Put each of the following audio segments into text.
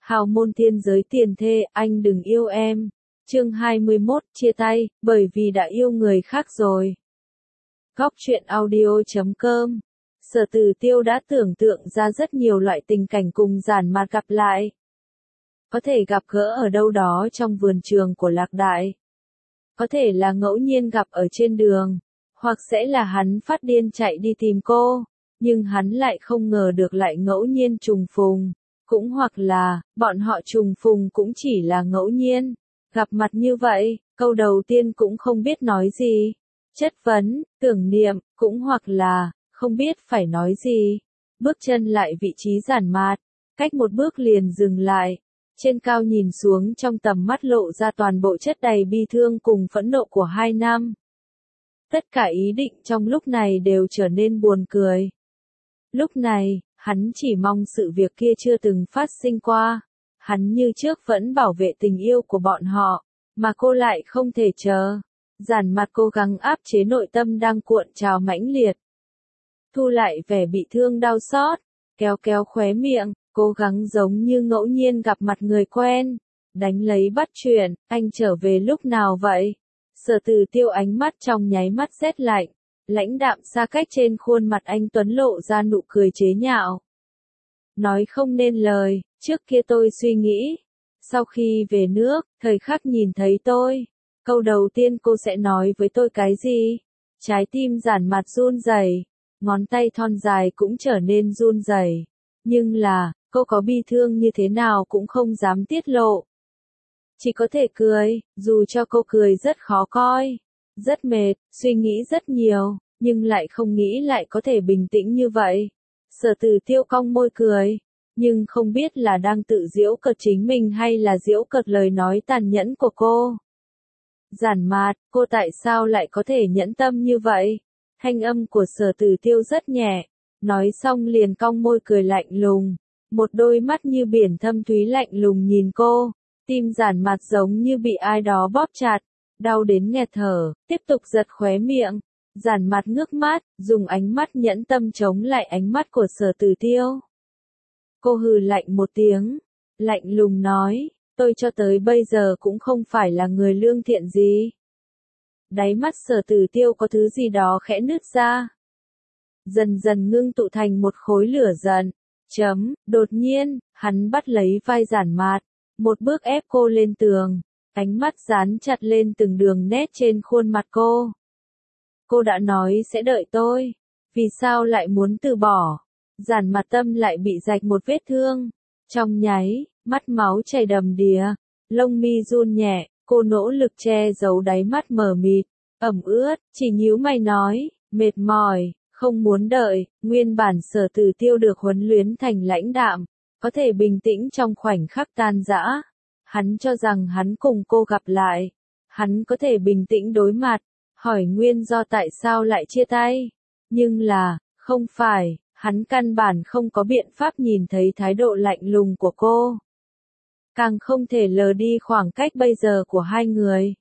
Hào môn thiên giới tiền thê, anh đừng yêu em. Chương 21, chia tay, bởi vì đã yêu người khác rồi. Góc truyện audio.com. Sở Từ Tiêu đã tưởng tượng ra rất nhiều loại tình cảnh cùng Giản Mạt gặp lại. Có thể gặp gỡ ở đâu đó trong vườn trường của Lạc Đại. Có thể là ngẫu nhiên gặp ở trên đường, hoặc sẽ là hắn phát điên chạy đi tìm cô, nhưng hắn lại không ngờ được lại ngẫu nhiên trùng phùng. Cũng hoặc là, bọn họ trùng phùng cũng chỉ là ngẫu nhiên. Gặp mặt như vậy, câu đầu tiên cũng không biết nói gì. Chất vấn, tưởng niệm, cũng hoặc là, không biết phải nói gì. Bước chân lại vị trí Giản Mạt, cách một bước liền dừng lại. Trên cao nhìn xuống trong tầm mắt lộ ra toàn bộ chất đầy bi thương cùng phẫn nộ của 2 năm. Tất cả ý định trong lúc này đều trở nên buồn cười. Lúc này, hắn chỉ mong sự việc kia chưa từng phát sinh qua. Hắn như trước vẫn bảo vệ tình yêu của bọn họ, mà cô lại không thể chờ. Giản Mạt cố gắng áp chế nội tâm đang cuộn trào mãnh liệt. Thu lại vẻ bị thương đau xót, kéo kéo khóe miệng, cố gắng giống như ngẫu nhiên gặp mặt người quen. Đánh lấy bắt chuyện, anh trở về lúc nào vậy? Sở Từ Tiêu ánh mắt trong nháy mắt rét lạnh. Lãnh đạm xa cách trên khuôn mặt anh tuấn lộ ra nụ cười chế nhạo. Nói không nên lời, trước kia tôi suy nghĩ. Sau khi về nước, thời khắc nhìn thấy tôi. Câu đầu tiên cô sẽ nói với tôi cái gì? Trái tim Giản Mạt run rẩy, ngón tay thon dài cũng trở nên run rẩy. Nhưng là, cô có bi thương như thế nào cũng không dám tiết lộ. Chỉ có thể cười, dù cho cô cười rất khó coi. Rất mệt, suy nghĩ rất nhiều, nhưng lại không nghĩ lại có thể bình tĩnh như vậy. Sở Từ Tiêu cong môi cười, nhưng không biết là đang tự giễu cợt chính mình hay là giễu cợt lời nói tàn nhẫn của cô. Giản Mạt, cô tại sao lại có thể nhẫn tâm như vậy? Thanh âm của Sở Từ Tiêu rất nhẹ, nói xong liền cong môi cười lạnh lùng. Một đôi mắt như biển thâm thúy lạnh lùng nhìn cô, tim Giản Mạt giống như bị ai đó bóp chặt. Đau đến nghẹt thở, tiếp tục giật khóe miệng. Giản Mạt ngước mắt, dùng ánh mắt nhẫn tâm chống lại ánh mắt của Sở Từ Tiêu. Cô hừ lạnh một tiếng, lạnh lùng nói, tôi cho tới bây giờ cũng không phải là người lương thiện gì. Đáy mắt Sở Từ Tiêu có thứ gì đó khẽ nứt ra. Dần dần ngưng tụ thành một khối lửa giận. Đột nhiên, hắn bắt lấy vai Giản Mạt, một bước ép cô lên tường. Ánh mắt dán chặt lên từng đường nét trên khuôn mặt cô. Cô đã nói sẽ đợi tôi. Vì sao lại muốn từ bỏ? Giản Mạt tâm lại bị rạch một vết thương. Trong nháy, mắt máu chảy đầm đìa. Lông mi run nhẹ, cô nỗ lực che giấu đáy mắt mờ mịt. Ẩm ướt, chỉ nhíu mày nói, mệt mỏi, không muốn đợi. Nguyên bản Sở Từ Tiêu được huấn luyện thành lãnh đạm, có thể bình tĩnh trong khoảnh khắc tan rã. Hắn cho rằng hắn cùng cô gặp lại, hắn có thể bình tĩnh đối mặt, hỏi nguyên do tại sao lại chia tay. Nhưng là, không phải, hắn căn bản không có biện pháp nhìn thấy thái độ lạnh lùng của cô. Càng không thể lờ đi khoảng cách bây giờ của hai người.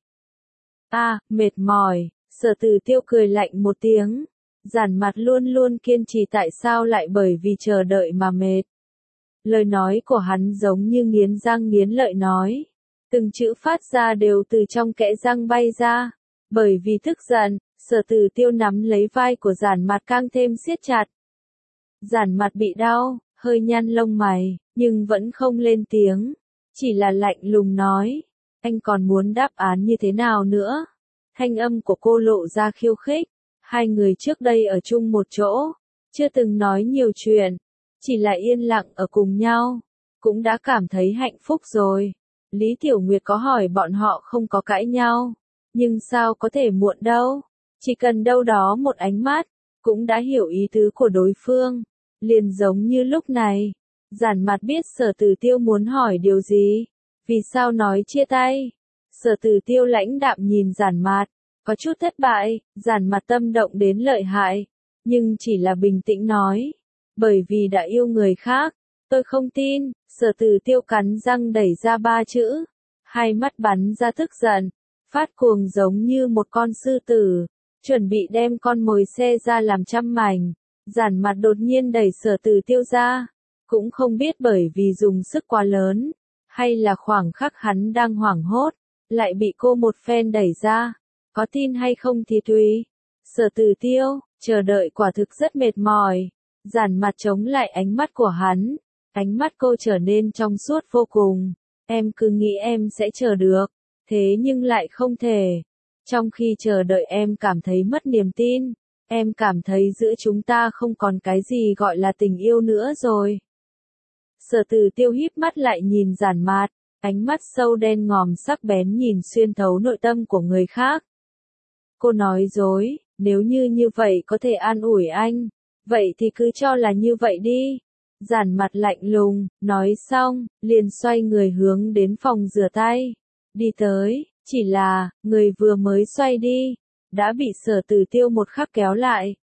Mệt mỏi, Sở Từ Tiêu cười lạnh một tiếng. Giản Mạt luôn luôn kiên trì tại sao lại bởi vì chờ đợi mà mệt. Lời nói của hắn giống như nghiến răng nghiến lợi nói. Từng chữ phát ra đều từ trong kẽ răng bay ra. Bởi vì tức giận, Sở Từ Tiêu nắm lấy vai của Giản Mạt càng thêm siết chặt. Giản Mạt bị đau, hơi nhăn lông mày, nhưng vẫn không lên tiếng. Chỉ là lạnh lùng nói. Anh còn muốn đáp án như thế nào nữa? Thanh âm của cô lộ ra khiêu khích. Hai người trước đây ở chung một chỗ, chưa từng nói nhiều chuyện. Chỉ là yên lặng ở cùng nhau, cũng đã cảm thấy hạnh phúc rồi. Lý Tiểu Nguyệt có hỏi bọn họ không có cãi nhau, nhưng sao có thể muộn đâu. Chỉ cần đâu đó một ánh mắt, cũng đã hiểu ý tứ của đối phương. Liền giống như lúc này, Giản Mạt biết Sở Từ Tiêu muốn hỏi điều gì, vì sao nói chia tay. Sở Từ Tiêu lãnh đạm nhìn Giản Mạt, có chút thất bại. Giản Mạt tâm động đến lợi hại, nhưng chỉ là bình tĩnh nói. Bởi vì đã yêu người khác, tôi không tin. Sở Từ Tiêu cắn răng đẩy ra 3 chữ. Hai mắt bắn ra tức giận, phát cuồng giống như một con sư tử, chuẩn bị đem con mồi xe ra làm trăm mảnh. Giản Mạt đột nhiên đẩy Sở Từ Tiêu ra. cũng không biết bởi vì dùng sức quá lớn, hay là khoảng khắc hắn đang hoảng hốt, lại bị cô một phen đẩy ra. Có tin hay không thì tùy. Sở Tử Tiêu, chờ đợi quả thực rất mệt mỏi. Giản Mạt chống lại ánh mắt của hắn, ánh mắt cô trở nên trong suốt vô cùng. Em cứ nghĩ em sẽ chờ được, thế nhưng lại không thể. Trong khi chờ đợi em cảm thấy mất niềm tin, em cảm thấy giữa chúng ta không còn cái gì gọi là tình yêu nữa rồi. Sở Tử Tiêu híp mắt lại nhìn Giản Mạt, ánh mắt sâu đen ngòm sắc bén nhìn xuyên thấu nội tâm của người khác. Cô nói dối, nếu như vậy có thể an ủi anh, vậy thì cứ cho là như vậy đi. Giản Mạt lạnh lùng, nói xong, liền xoay người hướng đến phòng rửa tay. Đi tới, chỉ là, người vừa mới xoay đi, đã bị Sở Tử Tiêu một khắc kéo lại.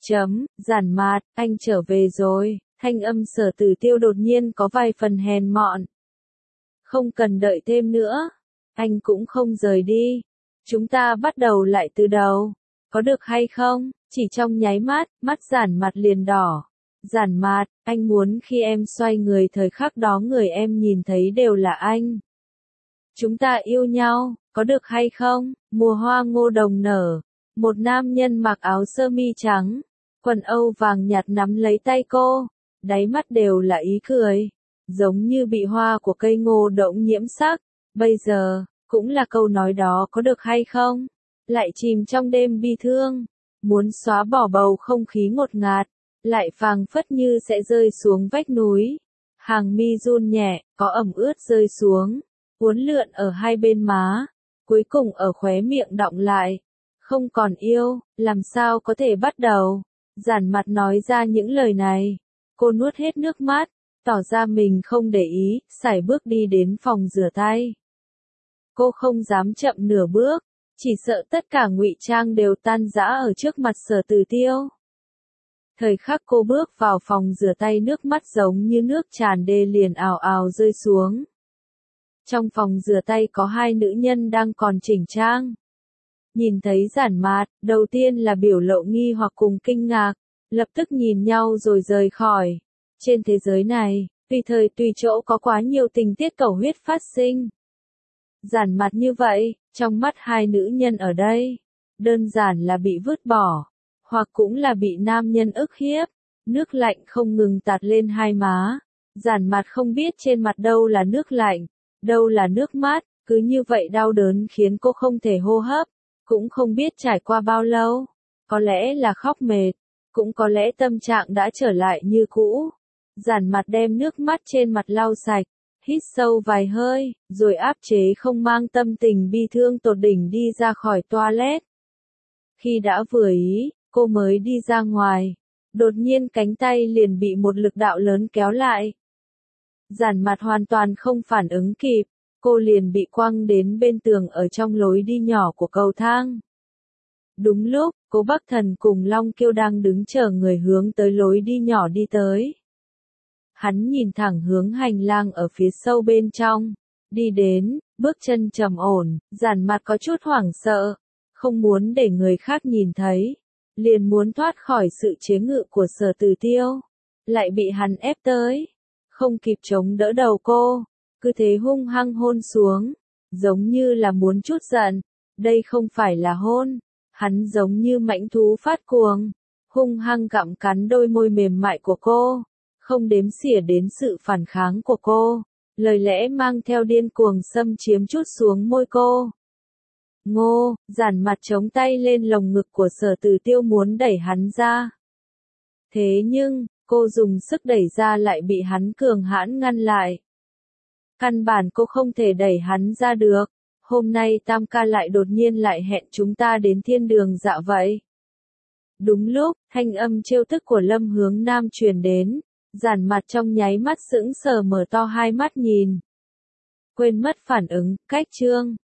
Giản Mạt, anh trở về rồi. Thanh âm Sở Tử Tiêu đột nhiên có vài phần hèn mọn. Không cần đợi thêm nữa. Anh cũng không rời đi. Chúng ta bắt đầu lại từ đầu. Có được hay không? Chỉ trong nháy mắt, mắt Giản Mạt liền đỏ. Giản Mạt, anh muốn khi em xoay người thời khắc đó người em nhìn thấy đều là anh. Chúng ta yêu nhau, có được hay không? Mùa hoa ngô đồng nở. Một nam nhân mặc áo sơ mi trắng, quần âu vàng nhạt nắm lấy tay cô. Đáy mắt đều là ý cười, giống như bị hoa của cây ngô đậu nhiễm sắc. Bây giờ, cũng là câu nói đó có được hay không? Lại chìm trong đêm bi thương, muốn xóa bỏ bầu không khí ngột ngạt, lại phảng phất như sẽ rơi xuống vách núi. Hàng mi run nhẹ, có ẩm ướt rơi xuống, uốn lượn ở hai bên má, cuối cùng ở khóe miệng đọng lại. Không còn yêu, làm sao có thể bắt đầu? Giản Mạt nói ra những lời này. Cô nuốt hết nước mắt, tỏ ra mình không để ý, sải bước đi đến phòng rửa tay. Cô không dám chậm nửa bước, chỉ sợ tất cả ngụy trang đều tan rã ở trước mặt Sở Tử Tiêu. Thời khắc cô bước vào phòng rửa tay nước mắt giống như nước tràn đê liền ào ào rơi xuống. Trong phòng rửa tay có hai nữ nhân đang còn chỉnh trang. Nhìn thấy Giản Mạt, đầu tiên là biểu lộ nghi hoặc cùng kinh ngạc, lập tức nhìn nhau rồi rời khỏi. Trên thế giới này, tùy thời tùy chỗ có quá nhiều tình tiết cầu huyết phát sinh. Giản Mạt như vậy, trong mắt hai nữ nhân ở đây, đơn giản là bị vứt bỏ, hoặc cũng là bị nam nhân ức hiếp. Nước lạnh không ngừng tạt lên hai má. Giản Mạt không biết trên mặt đâu là nước lạnh, đâu là nước mát, cứ như vậy đau đớn khiến cô không thể hô hấp, cũng không biết trải qua bao lâu. Có lẽ là khóc mệt, cũng có lẽ tâm trạng đã trở lại như cũ. Giản Mạt đem nước mắt trên mặt lau sạch, hít sâu vài hơi, rồi áp chế không mang tâm tình bi thương tột đỉnh đi ra khỏi toilet. Khi đã vừa ý, cô mới đi ra ngoài, đột nhiên cánh tay liền bị một lực đạo lớn kéo lại. Giản Mạt hoàn toàn không phản ứng kịp, cô liền bị quăng đến bên tường ở trong lối đi nhỏ của cầu thang. Đúng lúc, Cố Bắc Thần cùng Long Kiêu đang đứng chờ người hướng tới lối đi nhỏ đi tới. Hắn nhìn thẳng hướng hành lang ở phía sâu bên trong, đi đến, bước chân trầm ổn, Giản Mạt có chút hoảng sợ, không muốn để người khác nhìn thấy, liền muốn thoát khỏi sự chế ngự của Sở Tử Tiêu, lại bị hắn ép tới, không kịp chống đỡ đầu cô, cứ thế hung hăng hôn xuống, giống như là muốn trút giận. Đây không phải là hôn, hắn giống như mãnh thú phát cuồng, hung hăng gặm cắn đôi môi mềm mại của cô, không đếm xỉa đến sự phản kháng của cô, lời lẽ mang theo điên cuồng xâm chiếm trút xuống môi cô. Ngô, Giản Mạt chống tay lên lồng ngực của Sở Tử Tiêu muốn đẩy hắn ra. Thế nhưng, cô dùng sức đẩy ra lại bị hắn cường hãn ngăn lại. Căn bản cô không thể đẩy hắn ra được. Hôm nay Tam ca lại đột nhiên lại hẹn chúng ta đến thiên đường dạo vậy. Đúng lúc, thanh âm trêu tức của Lâm Hướng Nam truyền đến, Giản Mạt trong nháy mắt sững sờ mở to hai mắt nhìn. Quên mất phản ứng, cách chương.